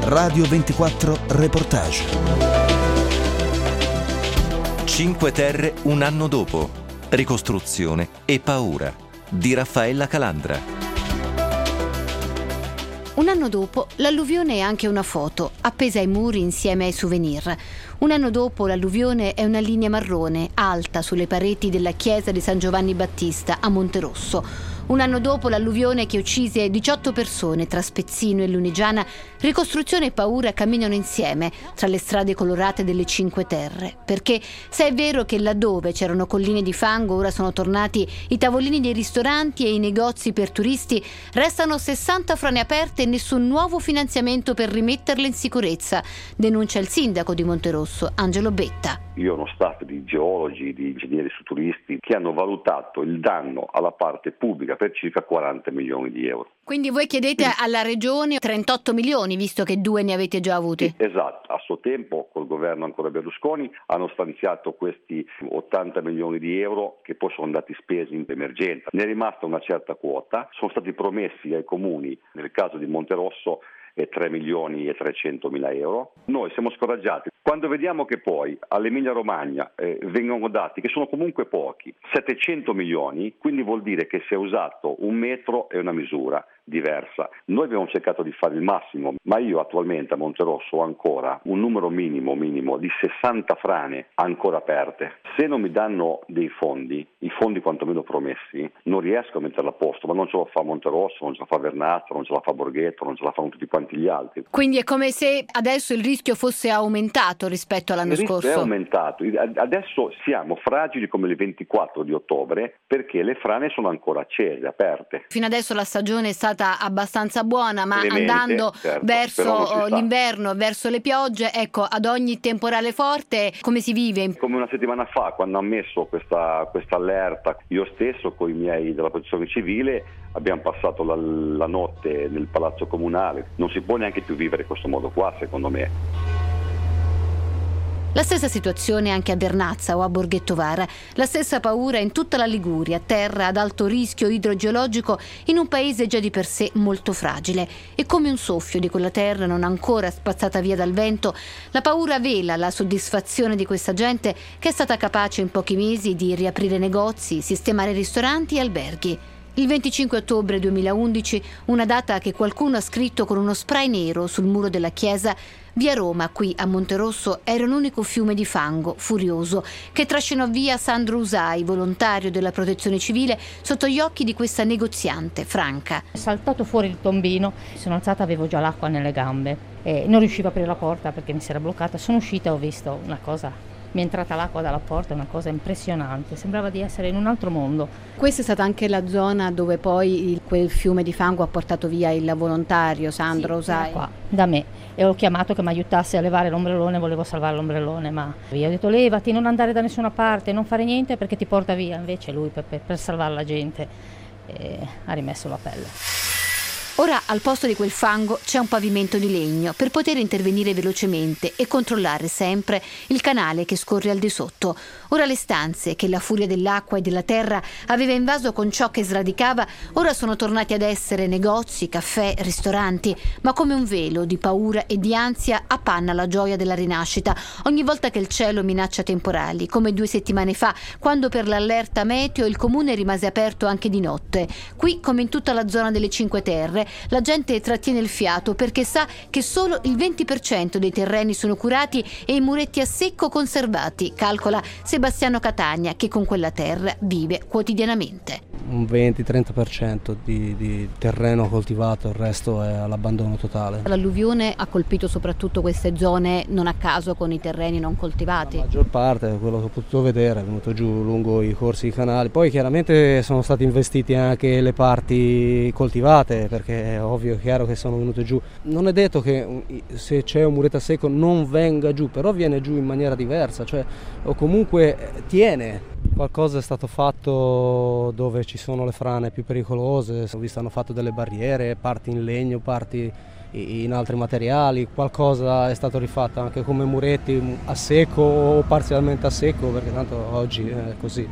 Radio 24 Reportage. 5 Terre un anno dopo. Ricostruzione e paura di Raffaella Calandra. Un anno dopo l'alluvione è anche una foto, appesa ai muri insieme ai souvenir. Un anno dopo l'alluvione è una linea marrone, alta sulle pareti della chiesa di San Giovanni Battista a Monterosso. Un anno dopo l'alluvione che uccise 18 persone tra Spezzino e Lunigiana, ricostruzione e paura camminano insieme tra le strade colorate delle Cinque Terre. Perché se è vero che laddove c'erano colline di fango ora sono tornati i tavolini dei ristoranti e i negozi per turisti, restano 60 frane aperte e nessun nuovo finanziamento per rimetterle in sicurezza, denuncia il sindaco di Monterosso, Angelo Betta. Io ho uno staff di geologi, di ingegneri strutturisti che hanno valutato il danno alla parte pubblica per circa 40 milioni di euro. Quindi voi chiedete alla regione 38 milioni, visto che 2 ne avete già avuti? Sì, esatto, a suo tempo col governo ancora Berlusconi hanno stanziato questi 80 milioni di euro che poi sono andati spesi in emergenza. Ne è rimasta una certa quota, sono stati promessi ai comuni, nel caso di Monterosso, 3 milioni e 300 mila euro. Noi siamo scoraggiati quando vediamo che poi all'Emilia Romagna vengono dati, che sono comunque pochi, 700 milioni, quindi vuol dire che si è usato un metro e una misura diversa. Noi abbiamo cercato di fare il massimo, ma io attualmente a Monterosso ho ancora un numero minimo di 60 frane ancora aperte. Se non mi danno dei fondi, i fondi quantomeno promessi, non riesco a metterla a posto, ma non ce la fa Monterosso, non ce la fa Vernazzo, non ce la fa Borghetto, non ce la fanno tutti quanti gli altri. Quindi è come se adesso il rischio fosse aumentato rispetto all'anno scorso? Il rischio è aumentato, adesso siamo fragili come il 24 di ottobre perché le frane sono ancora accese, aperte. Fino adesso la stagione è stata abbastanza buona, ma Clemente, andando certo, verso l'inverno, verso le piogge, ecco, ad ogni temporale forte come si vive? Come una settimana fa, quando hanno messo questa allerta, io stesso con i miei della protezione civile abbiamo passato la notte nel palazzo comunale. Non si può neanche più vivere in questo modo qua, secondo me. La stessa situazione anche a Vernazza o a Borghettovara, la stessa paura in tutta la Liguria, terra ad alto rischio idrogeologico in un paese già di per sé molto fragile. E come un soffio di quella terra non ancora spazzata via dal vento, la paura vela la soddisfazione di questa gente che è stata capace in pochi mesi di riaprire negozi, sistemare ristoranti e alberghi. Il 25 ottobre 2011, una data che qualcuno ha scritto con uno spray nero sul muro della chiesa, via Roma, qui a Monterosso, era un unico fiume di fango, furioso, che trascinò via Sandro Usai, volontario della protezione civile, sotto gli occhi di questa negoziante, Franca. È saltato fuori il tombino, sono alzata, avevo già l'acqua nelle gambe e non riuscivo a aprire la porta perché mi si era bloccata. Sono uscita e ho visto una cosa. Mi è entrata l'acqua dalla porta, è una cosa impressionante, sembrava di essere in un altro mondo. Questa è stata anche la zona dove poi quel fiume di fango ha portato via il volontario Sandro Usai? Qua, da me, e ho chiamato che mi aiutasse a levare l'ombrellone, volevo salvare l'ombrellone, ma io ho detto levati, non andare da nessuna parte, non fare niente perché ti porta via. Invece lui per salvare la gente ha rimesso la pelle. Ora al posto di quel fango c'è un pavimento di legno per poter intervenire velocemente e controllare sempre il canale che scorre al di sotto. Ora le stanze che la furia dell'acqua e della terra aveva invaso con ciò che sradicava, ora sono tornati ad essere negozi, caffè, ristoranti, ma come un velo di paura e di ansia appanna la gioia della rinascita ogni volta che il cielo minaccia temporali, come 2 settimane fa, quando per l'allerta meteo il comune rimase aperto anche di notte. Qui, come in tutta la zona delle Cinque Terre, la gente trattiene il fiato perché sa che solo il 20% dei terreni sono curati e i muretti a secco conservati, calcola Sebastiano Catania, che con quella terra vive quotidianamente. Un 20-30% di terreno coltivato, il resto è all'abbandono totale. L'alluvione ha colpito soprattutto queste zone non a caso con i terreni non coltivati? La maggior parte, quello che ho potuto vedere, è venuto giù lungo i corsi i canali. Poi chiaramente sono stati investiti anche le parti coltivate, perché è ovvio e chiaro che sono venute giù. Non è detto che se c'è un muretto a secco non venga giù, però viene giù in maniera diversa, cioè o comunque tiene. Qualcosa è stato fatto dove ci sono le frane più pericolose, ho visto hanno fatto delle barriere, parti in legno, parti in altri materiali, qualcosa è stato rifatto anche come muretti a secco o parzialmente a secco, perché tanto oggi è così.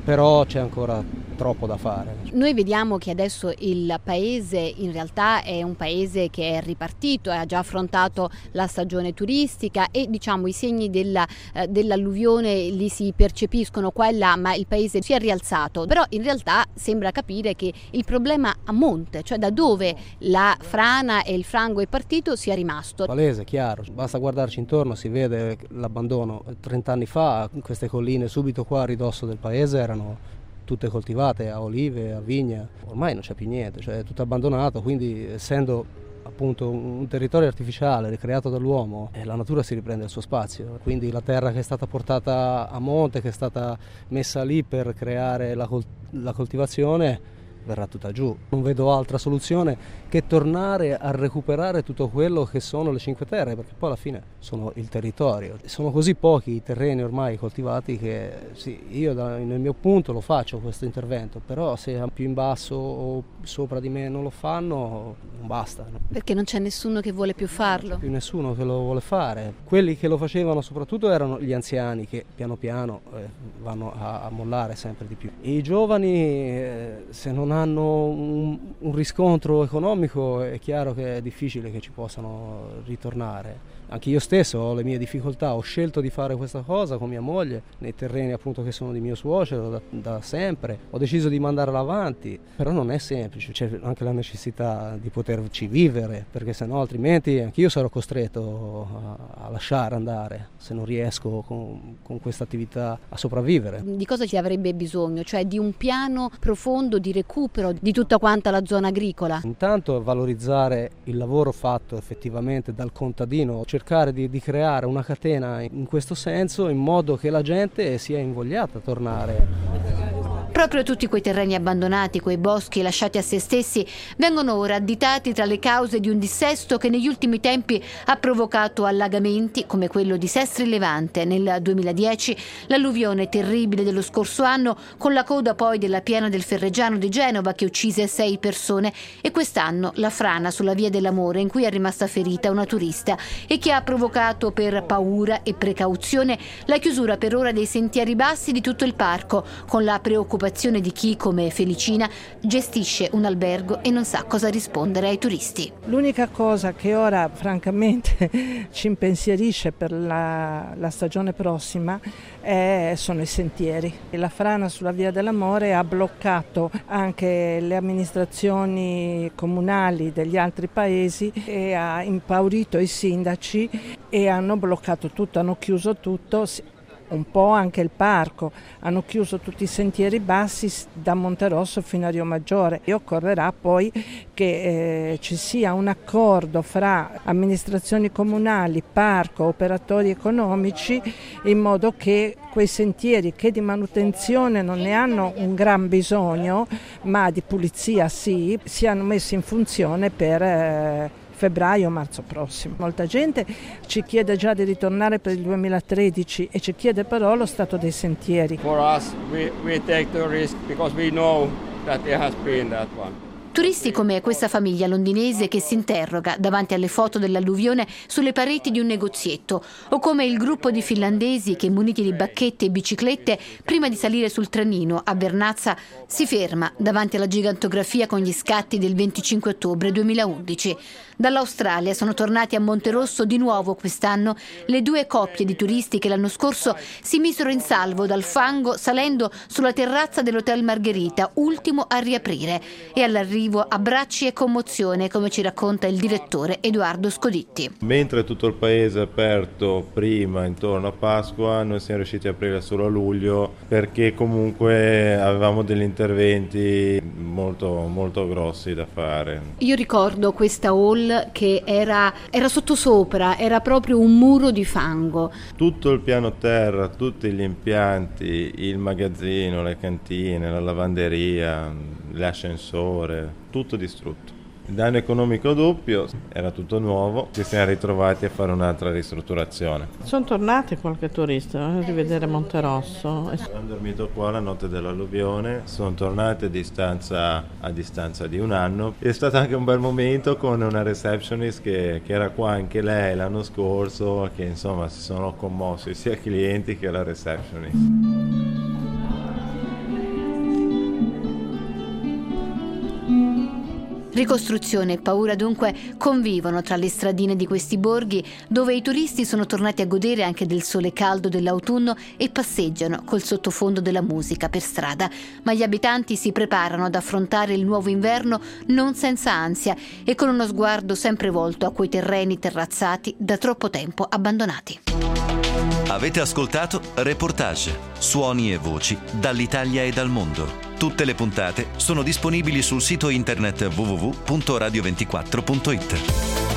però c'è ancora troppo da fare. Noi vediamo che adesso il paese in realtà è un paese che è ripartito, ha già affrontato la stagione turistica e diciamo i segni dell'alluvione li si percepiscono qua e là, ma il paese si è rialzato, però in realtà sembra capire che il problema a monte, cioè da dove la frana e il fango è partito, sia rimasto. Palese, chiaro, basta guardarci intorno, si vede l'abbandono. 30 anni fa queste colline subito qua a ridosso del paese erano tutte coltivate a olive, a vigna, ormai non c'è più niente, cioè è tutto abbandonato, quindi essendo appunto un territorio artificiale ricreato dall'uomo, la natura si riprende il suo spazio, quindi la terra che è stata portata a monte, che è stata messa lì per creare la coltivazione, verrà tutta giù. Non vedo altra soluzione che tornare a recuperare tutto quello che sono le Cinque Terre, perché poi alla fine sono il territorio. Sono così pochi i terreni ormai coltivati che sì, io nel mio punto lo faccio questo intervento, però se più in basso o sopra di me non lo fanno, non basta. Perché non c'è nessuno che vuole più farlo? Non c'è più nessuno che lo vuole fare. Quelli che lo facevano soprattutto erano gli anziani che piano piano vanno a mollare sempre di più. I giovani se non hanno un riscontro economico è chiaro che è difficile che ci possano ritornare. Anche io stesso ho le mie difficoltà, ho scelto di fare questa cosa con mia moglie nei terreni appunto che sono di mio suocero da sempre, ho deciso di mandarla avanti, però non è semplice, c'è anche la necessità di poterci vivere, perché sennò altrimenti anch'io sarò costretto a lasciare andare se non riesco con questa attività a sopravvivere. Di cosa ci avrebbe bisogno? Cioè di un piano profondo di recupero di tutta quanta la zona agricola? Intanto valorizzare il lavoro fatto effettivamente dal contadino, cercare di creare una catena in questo senso in modo che la gente sia invogliata a tornare. Proprio tutti quei terreni abbandonati, quei boschi lasciati a se stessi, vengono ora additati tra le cause di un dissesto che negli ultimi tempi ha provocato allagamenti come quello di Sestri Levante nel 2010, l'alluvione terribile dello scorso anno con la coda poi della piana del Ferregiano di Genova che uccise 6 persone e quest'anno la frana sulla Via dell'Amore in cui è rimasta ferita una turista e che ha provocato per paura e precauzione la chiusura per ora dei sentieri bassi di tutto il parco, con la preoccupazione di chi, come Felicina, gestisce un albergo e non sa cosa rispondere ai turisti. L'unica cosa che ora francamente ci impensierisce per la stagione prossima sono i sentieri. La frana sulla Via dell'Amore ha bloccato anche le amministrazioni comunali degli altri paesi e ha impaurito i sindaci e hanno bloccato tutto, hanno chiuso tutto. Un po' anche il parco, hanno chiuso tutti i sentieri bassi da Monterosso fino a Rio Maggiore e occorrerà poi che ci sia un accordo fra amministrazioni comunali, parco, operatori economici in modo che quei sentieri che di manutenzione non ne hanno un gran bisogno ma di pulizia sì, siano messi in funzione per febbraio-marzo prossimo. Molta gente ci chiede già di ritornare per il 2013 e ci chiede però lo stato dei sentieri. For us, we take the risk because we know that there has been that one. Turisti come questa famiglia londinese che si interroga davanti alle foto dell'alluvione sulle pareti di un negozietto, o come il gruppo di finlandesi che, muniti di bacchette e biciclette, prima di salire sul trenino a Vernazza, si ferma davanti alla gigantografia con gli scatti del 25 ottobre 2011. Dall'Australia sono tornati a Monterosso di nuovo quest'anno le 2 coppie di turisti che l'anno scorso si misero in salvo dal fango salendo sulla terrazza dell'Hotel Margherita, ultimo a riaprire, e all'arrivo abbracci e commozione, come ci racconta il direttore Edoardo Scoditti. Mentre tutto il paese è aperto prima, intorno a Pasqua, noi siamo riusciti a aprire solo a luglio perché comunque avevamo degli interventi molto, molto grossi da fare. Io ricordo questa hall che era sottosopra, era proprio un muro di fango. Tutto il piano terra, tutti gli impianti, il magazzino, le cantine, la lavanderia, l'ascensore, tutto distrutto. Il danno economico doppio, era tutto nuovo, ci siamo ritrovati a fare un'altra ristrutturazione. Sono tornati qualche turista a rivedere Monterosso. Hanno dormito qua la notte dell'alluvione, sono tornati a distanza di un anno. È stato anche un bel momento con una receptionist che era qua anche lei l'anno scorso, che insomma si sono commossi sia clienti che la receptionist. Ricostruzione e paura dunque convivono tra le stradine di questi borghi, dove i turisti sono tornati a godere anche del sole caldo dell'autunno e passeggiano col sottofondo della musica per strada. Ma gli abitanti si preparano ad affrontare il nuovo inverno non senza ansia e con uno sguardo sempre volto a quei terreni terrazzati da troppo tempo abbandonati. Avete ascoltato Reportage, suoni e voci dall'Italia e dal mondo. Tutte le puntate sono disponibili sul sito internet www.radio24.it.